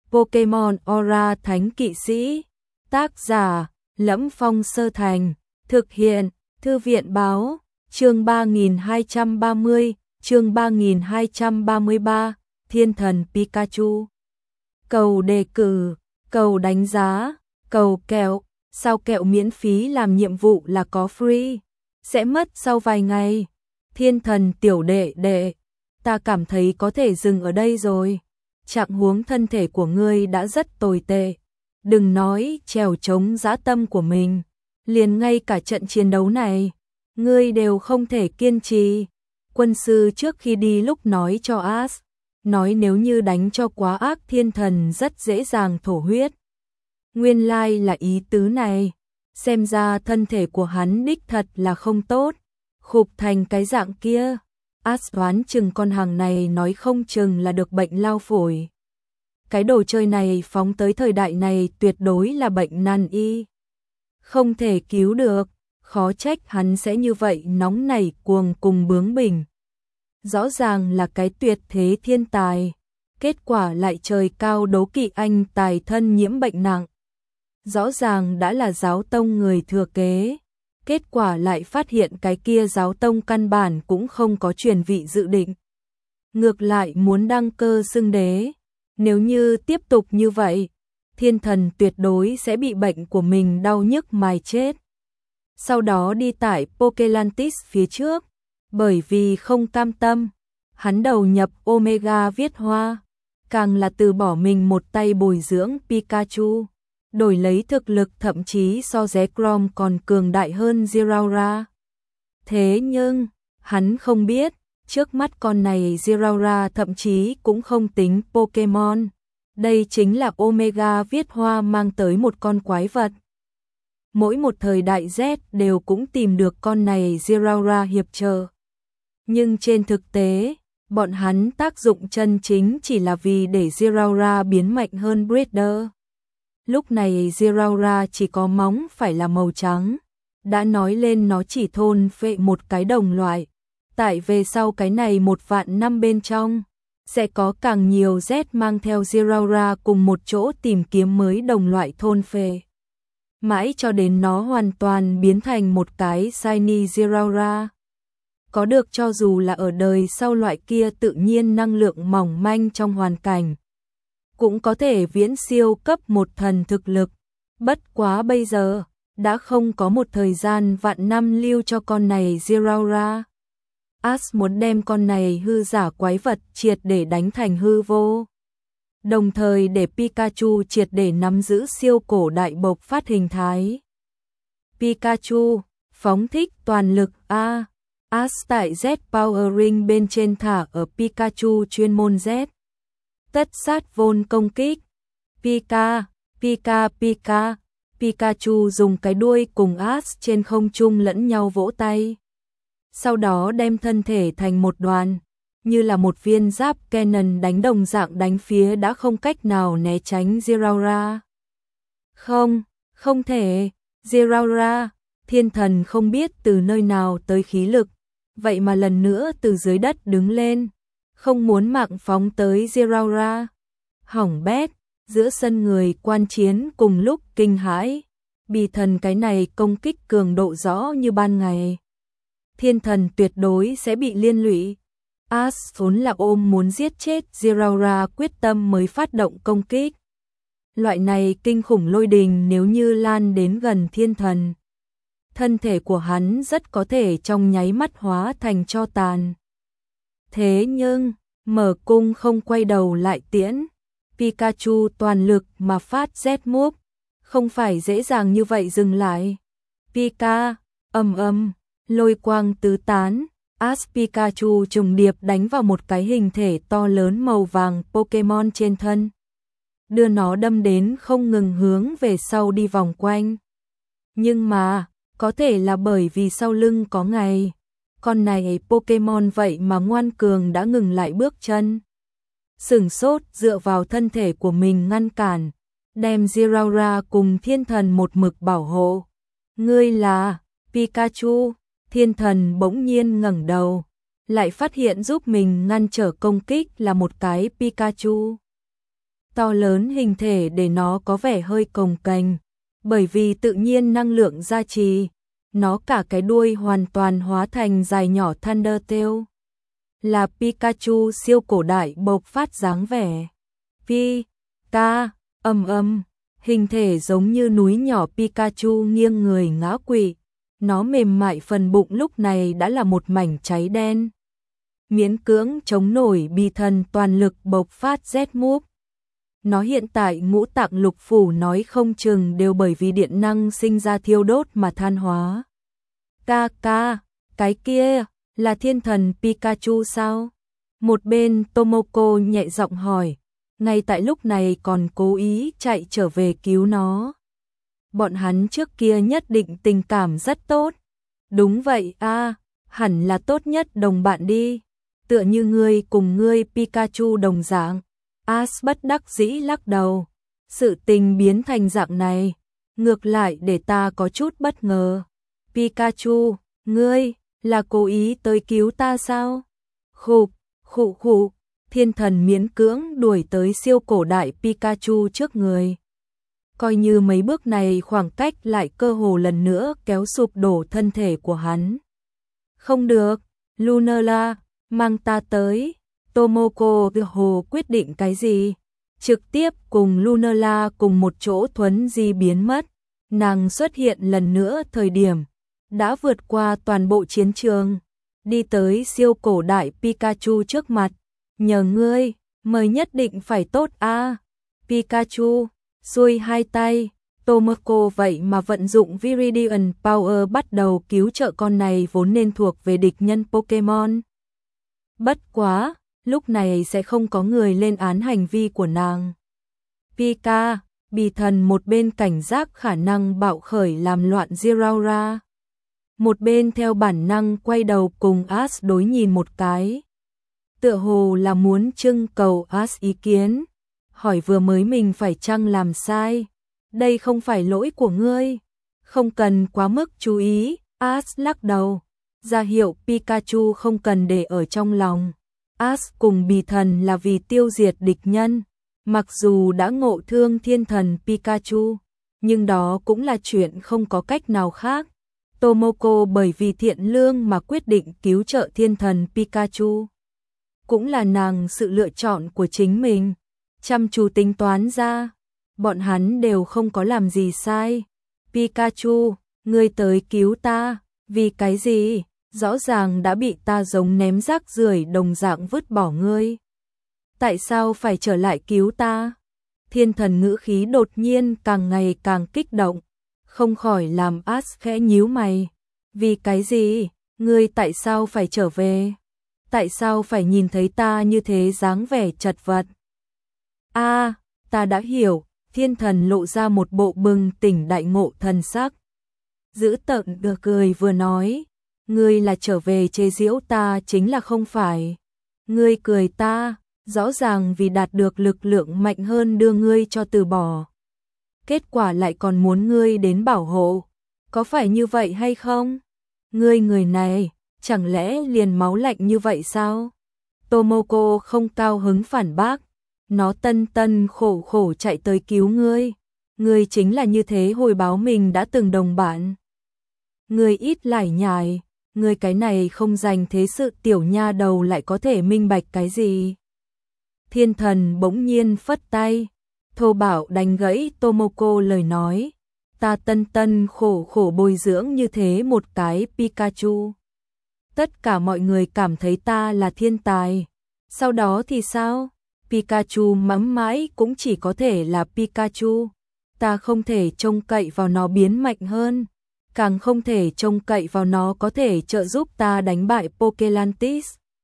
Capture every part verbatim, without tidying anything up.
Pokemon Aura Thánh Kỵ Sĩ. Tác giả: Lẫm Phong Sơ Thành. Thực hiện: Thư viện báo. Chương ba nghìn hai trăm ba mươi, chương ba nghìn hai trăm ba mươi ba, Thiên thần Pikachu. Cầu đề cử, cầu đánh giá, cầu kẹo, sao kẹo miễn phí làm nhiệm vụ là có free, sẽ mất sau vài ngày. Thiên thần tiểu đệ đệ, ta cảm thấy có thể dừng ở đây rồi. Trạng huống thân thể của ngươi đã rất tồi tệ. Đừng nói trèo chống dã tâm của mình, liền ngay cả trận chiến đấu này, ngươi đều không thể kiên trì. Quân sư trước khi đi lúc nói cho Ash, nói nếu như đánh cho quá ác thiên thần rất dễ dàng thổ huyết. Nguyên lai là ý tứ này, xem ra thân thể của hắn đích thật là không tốt, khục thành cái dạng kia. Ash đoán chừng con hàng này nói không chừng là được bệnh lao phổi. Cái đồ chơi này phóng tới thời đại này tuyệt đối là bệnh nan y, không thể cứu được, khó trách hắn sẽ như vậy nóng nảy cuồng cùng bướng bỉnh. Rõ ràng là cái tuyệt thế thiên tài, kết quả lại trời cao đố kỵ anh tài thân nhiễm bệnh nặng. Rõ ràng đã là giáo tông người thừa kế, kết quả lại phát hiện cái kia giáo tông căn bản cũng không có truyền vị dự định. Ngược lại muốn đăng cơ xưng đế, nếu như tiếp tục như vậy, thiên thần tuyệt đối sẽ bị bệnh của mình đau nhức mài chết. Sau đó đi tải Pokelantis phía trước, bởi vì không cam tâm, hắn đầu nhập Omega viết hoa, càng là từ bỏ mình một tay bồi dưỡng Pikachu, đổi lấy thực lực thậm chí so Zekrom còn cường đại hơn Zeraora. Thế nhưng, hắn không biết, trước mắt con này Zeraora thậm chí cũng không tính Pokemon, đây chính là Omega viết hoa mang tới một con quái vật. Mỗi một thời đại Z đều cũng tìm được con này Zeraora hiệp trợ. Nhưng trên thực tế, bọn hắn tác dụng chân chính chỉ là vì để Zeraora biến mạnh hơn Breeder. Lúc này Zeraora chỉ có móng phải là màu trắng, đã nói lên nó chỉ thôn phệ một cái đồng loại. Tại về sau cái này một vạn năm bên trong, sẽ có càng nhiều Z mang theo Zeraora cùng một chỗ tìm kiếm mới đồng loại thôn phệ. Mãi cho đến nó hoàn toàn biến thành một cái Shiny Zeraora. Có được cho dù là ở đời sau loại kia tự nhiên năng lượng mỏng manh trong hoàn cảnh, cũng có thể viễn siêu cấp một thần thực lực. Bất quá bây giờ, đã không có một thời gian vạn năm lưu cho con này Zeraora. Ash muốn đem con này hư giả quái vật triệt để đánh thành hư vô, đồng thời để Pikachu triệt để nắm giữ siêu cổ đại bộc phát hình thái. Pikachu, phóng thích toàn lực A. Ash tại Z Power Ring bên trên thả ở Pikachu chuyên môn Z. Tất sát vôn công kích. Pika, Pika Pika, Pikachu dùng cái đuôi cùng Ash trên không trung lẫn nhau vỗ tay. Sau đó đem thân thể thành một đoàn, như là một viên giáp cannon đánh đồng dạng đánh phía đã không cách nào né tránh Zeraora. Không, không thể, Zeraora, thiên thần không biết từ nơi nào tới khí lực, vậy mà lần nữa từ dưới đất đứng lên, không muốn mạng phóng tới Zeraora. Hỏng bét, giữa sân người quan chiến cùng lúc kinh hãi, bì thần cái này công kích cường độ rõ như ban ngày. Thiên thần tuyệt đối sẽ bị liên lụy. Ash vốn là ôm muốn giết chết Zeraora quyết tâm mới phát động công kích. Loại này kinh khủng lôi đình nếu như lan đến gần thiên thần, thân thể của hắn rất có thể trong nháy mắt hóa thành tro tàn. Thế nhưng, mở cung không quay đầu lại tiễn, Pikachu toàn lực mà phát Z-move, không phải dễ dàng như vậy dừng lại. Pika, ầm ầm, lôi quang tứ tán, Ash Pikachu trùng điệp đánh vào một cái hình thể to lớn màu vàng Pokemon trên thân, đưa nó đâm đến không ngừng hướng về sau đi vòng quanh. Nhưng mà, có thể là bởi vì sau lưng có ngày, con này Pokemon vậy mà ngoan cường đã ngừng lại bước chân. Sửng sốt dựa vào thân thể của mình ngăn cản, đem Zeraora cùng thiên thần một mực bảo hộ. Ngươi là Pikachu. Thiên thần bỗng nhiên ngẩng đầu, lại phát hiện giúp mình ngăn trở công kích là một cái Pikachu. To lớn hình thể để nó có vẻ hơi cồng kềnh, bởi vì tự nhiên năng lượng gia trì, nó cả cái đuôi hoàn toàn hóa thành dài nhỏ Thundertail. Là Pikachu siêu cổ đại bộc phát dáng vẻ. Pi, ca, ầm ầm, hình thể giống như núi nhỏ Pikachu nghiêng người ngã quỵ. Nó mềm mại phần bụng lúc này đã là một mảnh cháy đen. Miễn cưỡng chống nổi Bì Thần toàn lực bộc phát Z-Move. Nó hiện tại ngũ tạng lục phủ nói không chừng đều bởi vì điện năng sinh ra thiêu đốt mà than hóa. Ca ca, cái kia, là thiên thần Pikachu sao? Một bên Tomoko nhẹ giọng hỏi, ngay tại lúc này còn cố ý chạy trở về cứu nó. Bọn hắn trước kia nhất định tình cảm rất tốt. Đúng vậy a, hẳn là tốt nhất đồng bạn đi. Tựa như ngươi cùng ngươi Pikachu đồng dạng. Ash bất đắc dĩ lắc đầu. Sự tình biến thành dạng này, ngược lại để ta có chút bất ngờ. Pikachu, ngươi, là cố ý tới cứu ta sao? Khục, khụ khụ, thiên thần miễn cưỡng đuổi tới siêu cổ đại Pikachu trước người. Coi như mấy bước này khoảng cách lại cơ hồ lần nữa kéo sụp đổ thân thể của hắn. Không được, Lunala, mang ta tới. Tomoko hồ quyết định cái gì? Trực tiếp cùng Lunala cùng một chỗ thuấn di biến mất. Nàng xuất hiện lần nữa thời điểm đã vượt qua toàn bộ chiến trường, đi tới siêu cổ đại Pikachu trước mặt. Nhờ ngươi, mời nhất định phải tốt a. À. Pikachu, xuôi hai tay, Tomoko vậy mà vận dụng Viridian Power bắt đầu cứu trợ con này vốn nên thuộc về địch nhân Pokemon. Bất quá, lúc này sẽ không có người lên án hành vi của nàng. Pika, Bì Thần một bên cảnh giác khả năng bạo khởi làm loạn Zeraora. Một bên theo bản năng quay đầu cùng Ash đối nhìn một cái. Tựa hồ là muốn trưng cầu Ash ý kiến. Hỏi vừa mới mình phải chăng làm sai. Đây không phải lỗi của ngươi. Không cần quá mức chú ý. Ash lắc đầu. Ra hiệu Pikachu không cần để ở trong lòng. Ash cùng Bì Thần là vì tiêu diệt địch nhân. Mặc dù đã ngộ thương thiên thần Pikachu, nhưng đó cũng là chuyện không có cách nào khác. Tomoko bởi vì thiện lương mà quyết định cứu trợ thiên thần Pikachu. Cũng là nàng sự lựa chọn của chính mình. Chăm chú tính toán ra, bọn hắn đều không có làm gì sai. Pikachu, ngươi tới cứu ta, vì cái gì? Rõ ràng đã bị ta giống ném rác rưởi đồng dạng vứt bỏ ngươi. Tại sao phải trở lại cứu ta? Thiên thần ngữ khí đột nhiên càng ngày càng kích động, không khỏi làm Ash khẽ nhíu mày. Vì cái gì? Ngươi tại sao phải trở về? Tại sao phải nhìn thấy ta như thế dáng vẻ chật vật? A, à, ta đã hiểu. Thiên thần lộ ra một bộ bừng tỉnh đại ngộ thần sắc. Giữ tợn được cười vừa nói, ngươi là trở về chế giễu ta chính là không phải. Ngươi cười ta, rõ ràng vì đạt được lực lượng mạnh hơn đưa ngươi cho từ bỏ. Kết quả lại còn muốn ngươi đến bảo hộ. Có phải như vậy hay không? Ngươi người này, chẳng lẽ liền máu lạnh như vậy sao? Tomoko không cao hứng phản bác. Nó tân tân khổ khổ chạy tới cứu ngươi. Ngươi chính là như thế hồi báo mình đã từng đồng bạn. Ngươi ít lải nhải. Ngươi cái này không dành thế sự tiểu nha đầu lại có thể minh bạch cái gì? Thiên thần bỗng nhiên phất tay. Thô bạo đánh gãy Tomoko lời nói. Ta tân tân khổ khổ bồi dưỡng như thế một cái Pikachu. Tất cả mọi người cảm thấy ta là thiên tài. Sau đó thì sao? Pikachu mãi mãi cũng chỉ có thể là Pikachu. Ta không thể trông cậy vào nó biến mạnh hơn. Càng không thể trông cậy vào nó có thể trợ giúp ta đánh bại Pokelantis.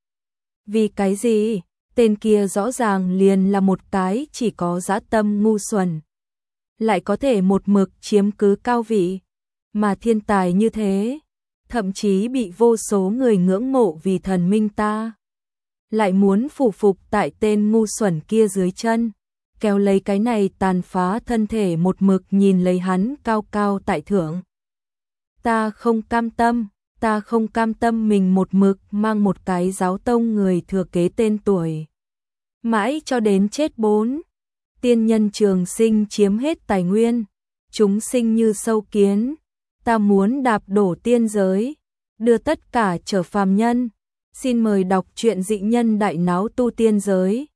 Vì cái gì? Tên kia rõ ràng liền là một cái chỉ có dã tâm ngu xuẩn. Lại có thể một mực chiếm cứ cao vị. Mà thiên tài như thế, thậm chí bị vô số người ngưỡng mộ vì thần minh ta. Lại muốn phủ phục tại tên ngu xuẩn kia dưới chân. Kéo lấy cái này tàn phá thân thể một mực nhìn lấy hắn cao cao tại thượng. Ta không cam tâm, ta không cam tâm mình một mực mang một cái giáo tông người thừa kế tên tuổi. Mãi cho đến chết bốn. tiên nhân trường sinh chiếm hết tài nguyên, chúng sinh như sâu kiến, ta muốn đạp đổ tiên giới, đưa tất cả trở phàm nhân. Xin mời đọc truyện Dị Nhân Đại Náo Tu Tiên Giới.